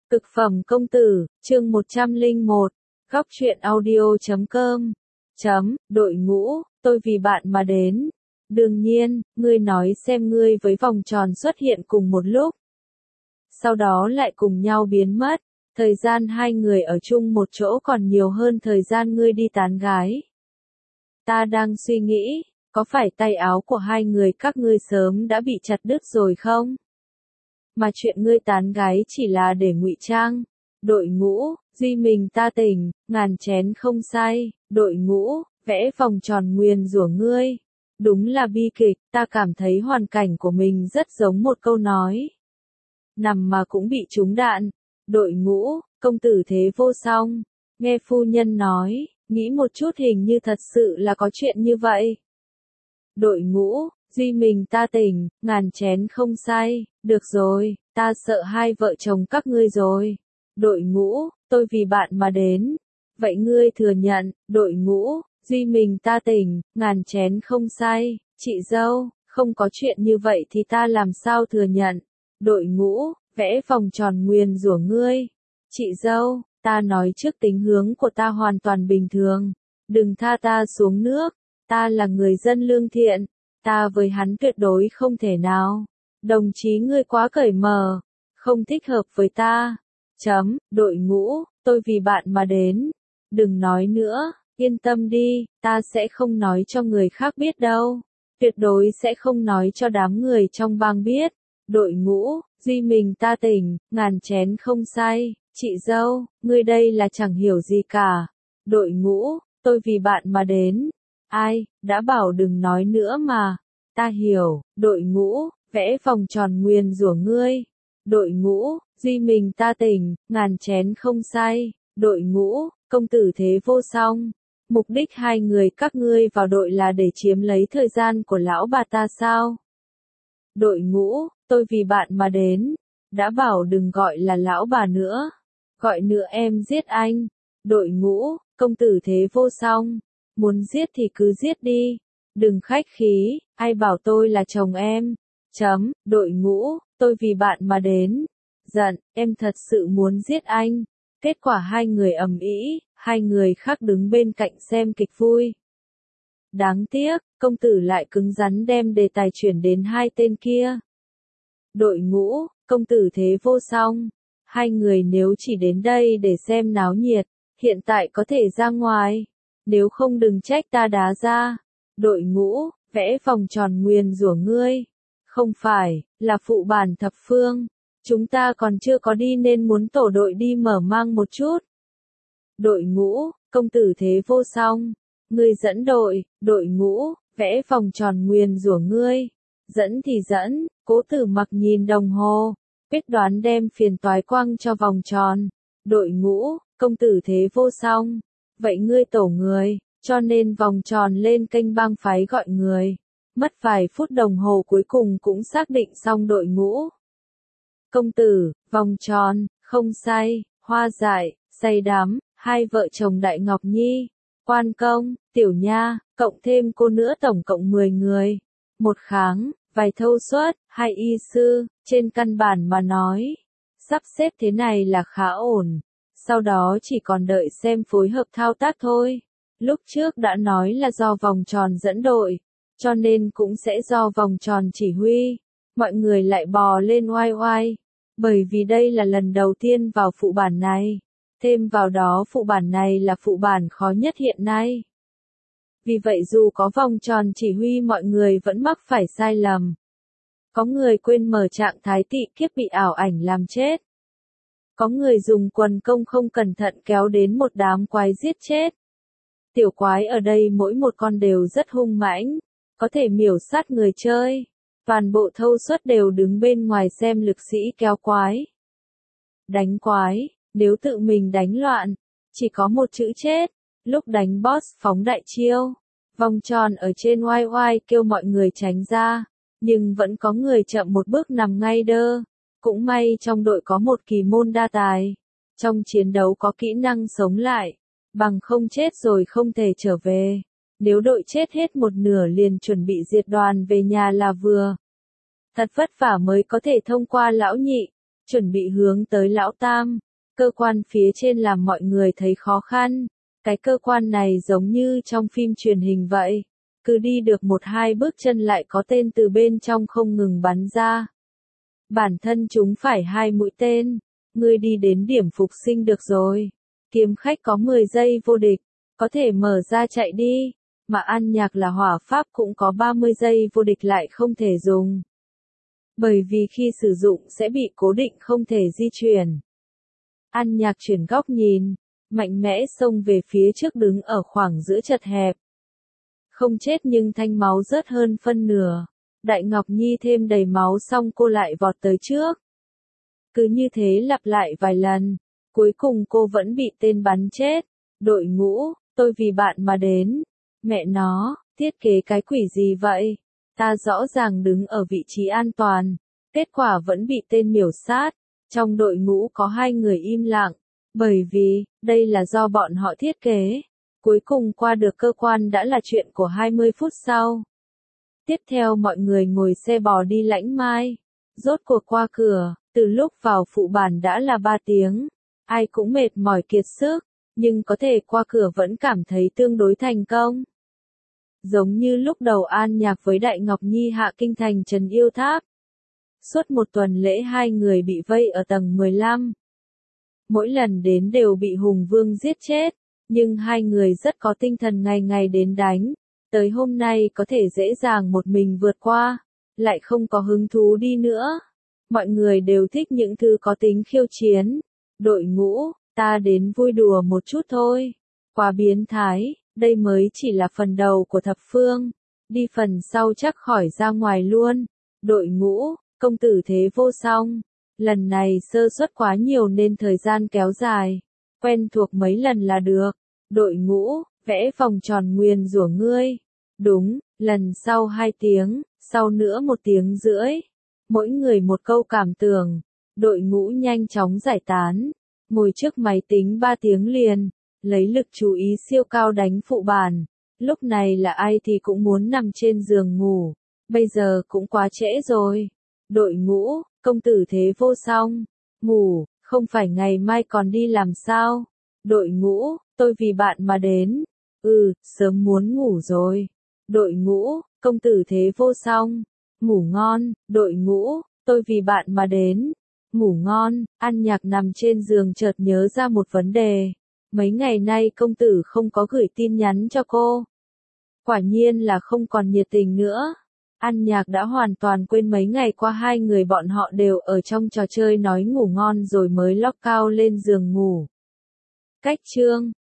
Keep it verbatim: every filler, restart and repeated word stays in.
Cực phẩm công tử, chương một trăm lẻ một, góc truyện audio chấm com. Chấm, đội ngũ, tôi vì bạn mà đến. Đương nhiên, ngươi nói xem ngươi với vòng tròn xuất hiện cùng một lúc. Sau đó lại cùng nhau biến mất, thời gian hai người ở chung một chỗ còn nhiều hơn thời gian ngươi đi tán gái. Ta đang suy nghĩ, có phải tay áo của hai người các ngươi sớm đã bị chặt đứt rồi không? Mà chuyện ngươi tán gái chỉ là để ngụy trang. Đội ngũ, duy mình ta tỉnh, ngàn chén không say. Đội ngũ, vẽ vòng tròn nguyền rủa ngươi. Đúng là bi kịch, ta cảm thấy hoàn cảnh của mình rất giống một câu nói. Nằm mà cũng bị trúng đạn. Đội ngũ, công tử thế vô song. Nghe phu nhân nói, nghĩ một chút hình như thật sự là có chuyện như vậy. Đội ngũ, duy mình ta tỉnh, ngàn chén không say. Được rồi, ta sợ hai vợ chồng các ngươi rồi. Đội ngũ, tôi vì bạn mà đến. Vậy ngươi thừa nhận, đội ngũ, duy mình ta tỉnh, ngàn chén không say. Chị dâu, không có chuyện như vậy thì ta làm sao thừa nhận. Đội ngũ, vẽ vòng tròn nguyền rủa ngươi. Chị dâu, ta nói trước tính hướng của ta hoàn toàn bình thường. Đừng tha ta xuống nước. Ta là người dân lương thiện. Ta với hắn tuyệt đối không thể nào. Đồng chí ngươi quá cởi mở. Không thích hợp với ta. Chấm, đội ngũ, tôi vì bạn mà đến. Đừng nói nữa, yên tâm đi, ta sẽ không nói cho người khác biết đâu. Tuyệt đối sẽ không nói cho đám người trong bang biết. Đội ngũ, duy mình ta tỉnh, ngàn chén không say. Chị dâu, ngươi đây là chẳng hiểu gì cả. Đội ngũ, tôi vì bạn mà đến. Ai, đã bảo đừng nói nữa mà. Ta hiểu, đội ngũ, vẽ vòng tròn nguyền rủa ngươi. Đội ngũ, duy mình ta tỉnh, ngàn chén không say. Đội ngũ, công tử thế vô song. Mục đích hai người các ngươi vào đội là để chiếm lấy thời gian của lão bà ta sao? Đội ngũ, tôi vì bạn mà đến. Đã bảo đừng gọi là lão bà nữa. Gọi nữa em giết anh. Đội ngũ, công tử thế vô song. Muốn giết thì cứ giết đi. Đừng khách khí, ai bảo tôi là chồng em. Chấm, đội ngũ, tôi vì bạn mà đến. Giận, em thật sự muốn giết anh. Kết quả hai người ầm ĩ, hai người khác đứng bên cạnh xem kịch vui. Đáng tiếc, công tử lại cứng rắn đem đề tài chuyển đến hai tên kia. Đội ngũ, công tử thế vô song. Hai người nếu chỉ đến đây để xem náo nhiệt, hiện tại có thể ra ngoài. Nếu không đừng trách ta đá ra. Đội ngũ, vẽ vòng tròn nguyền rủa ngươi. Không phải, là phụ bản thập phương. Chúng ta còn chưa có đi nên muốn tổ đội đi mở mang một chút. Đội ngũ, công tử thế vô song. Ngươi dẫn đội, đội ngũ, vẽ vòng tròn nguyền rủa ngươi. Dẫn thì dẫn, Cố Tử Mặc nhìn đồng hồ. Quyết đoán đem phiền toái quăng cho vòng tròn. Đội ngũ, công tử thế vô song. Vậy ngươi tổ người, cho nên vòng tròn lên kênh bang phái gọi người. Mất vài phút đồng hồ cuối cùng cũng xác định xong đội ngũ. Công tử, vòng tròn, không say, hoa dại, say đắm, hai vợ chồng Đại Ngọc Nhi, quan công, tiểu nha, cộng thêm cô nữa tổng cộng mười người. Một kháng, vài thâu suất, hai y sư, trên căn bản mà nói. Sắp xếp thế này là khá ổn. Sau đó chỉ còn đợi xem phối hợp thao tác thôi. Lúc trước đã nói là do vòng tròn dẫn đội, cho nên cũng sẽ do vòng tròn chỉ huy. Mọi người lại bò lên oai oai, bởi vì đây là lần đầu tiên vào phụ bản này. Thêm vào đó phụ bản này là phụ bản khó nhất hiện nay. Vì vậy dù có vòng tròn chỉ huy mọi người vẫn mắc phải sai lầm. Có người quên mở trạng thái tị kiếp bị ảo ảnh làm chết. Có người dùng quần công không cẩn thận kéo đến một đám quái giết chết. Tiểu quái ở đây mỗi một con đều rất hung mãnh, có thể miểu sát người chơi. Toàn bộ thâu suất đều đứng bên ngoài xem lực sĩ kéo quái. Đánh quái, nếu tự mình đánh loạn, chỉ có một chữ chết. Lúc đánh boss phóng đại chiêu, vòng tròn ở trên oai oai kêu mọi người tránh ra, nhưng vẫn có người chậm một bước nằm ngay đơ. Cũng may trong đội có một kỳ môn đa tài. Trong chiến đấu có kỹ năng sống lại, bằng không chết rồi không thể trở về. Nếu đội chết hết một nửa liền chuẩn bị diệt đoàn về nhà là vừa. Thật vất vả mới có thể thông qua lão nhị. chuẩn bị hướng tới lão tam. Cơ quan phía trên làm mọi người thấy khó khăn. Cái cơ quan này giống như trong phim truyền hình vậy. Cứ đi được một hai bước chân lại có tên từ bên trong không ngừng bắn ra. Bản thân chúng phải hai mũi tên. Ngươi đi đến điểm phục sinh được rồi. Kiếm khách có mười giây vô địch. Có thể mở ra chạy đi. Mà An Nhạc là hỏa pháp cũng có ba mươi giây vô địch lại không thể dùng. Bởi vì khi sử dụng sẽ bị cố định không thể di chuyển. An Nhạc chuyển góc nhìn. Mạnh mẽ xông về phía trước đứng ở khoảng giữa chật hẹp. Không chết nhưng thanh máu rớt hơn phân nửa. Đại Ngọc Nhi thêm đầy máu xong cô lại vọt tới trước. Cứ như thế lặp lại vài lần. Cuối cùng cô vẫn bị tên bắn chết. Đội ngũ, tôi vì bạn mà đến. Mẹ nó, thiết kế cái quỷ gì vậy? Ta rõ ràng đứng ở vị trí an toàn. Kết quả vẫn bị tên miểu sát. Trong đội ngũ có hai người im lặng. Bởi vì, đây là do bọn họ thiết kế. Cuối cùng qua được cơ quan đã là chuyện của hai mươi phút sau. Tiếp theo mọi người ngồi xe bò đi Lãnh Mai. Rốt cuộc qua cửa, từ lúc vào phụ bản đã là ba tiếng. Ai cũng mệt mỏi kiệt sức, nhưng có thể qua cửa vẫn cảm thấy tương đối thành công. Giống như lúc đầu An Nhạc với Đại Ngọc Nhi hạ kinh thành Trần Yêu Tháp. Suốt một tuần lễ hai người bị vây ở tầng mười lăm. Mỗi lần đến đều bị Hùng Vương giết chết, nhưng hai người rất có tinh thần ngày ngày đến đánh. Tới hôm nay có thể dễ dàng một mình vượt qua, lại không có hứng thú đi nữa. Mọi người đều thích những thứ có tính khiêu chiến. Đội ngũ, ta đến vui đùa một chút thôi. Quá biến thái, đây mới chỉ là phần đầu của thập phương. Đi phần sau chắc khỏi ra ngoài luôn. Đội ngũ, công tử thế vô song. Lần này sơ suất quá nhiều nên thời gian kéo dài. Quen thuộc mấy lần là được. Đội ngũ, vẽ vòng tròn nguyền rủa ngươi. Đúng, lần sau hai tiếng, sau nữa một tiếng rưỡi. Mỗi người một câu cảm tưởng. Đội ngũ nhanh chóng giải tán. Ngồi trước máy tính ba tiếng liền. Lấy lực chú ý siêu cao đánh phụ bản. Lúc này là ai thì cũng muốn nằm trên giường ngủ. Bây giờ cũng quá trễ rồi. Đội ngũ, công tử thế vô song. Ngủ, không phải ngày mai còn đi làm sao? Đội ngũ, tôi vì bạn mà đến. Ừ, sớm muốn ngủ rồi. Đội ngũ, công tử thế vô song. Ngủ ngon, đội ngũ, tôi vì bạn mà đến. Ngủ ngon, An Nhạc nằm trên giường chợt nhớ ra một vấn đề. Mấy ngày nay công tử không có gửi tin nhắn cho cô. Quả nhiên là không còn nhiệt tình nữa. An Nhạc đã hoàn toàn quên mấy ngày qua hai người bọn họ đều ở trong trò chơi nói ngủ ngon rồi mới lóc cao lên giường ngủ. Cách chương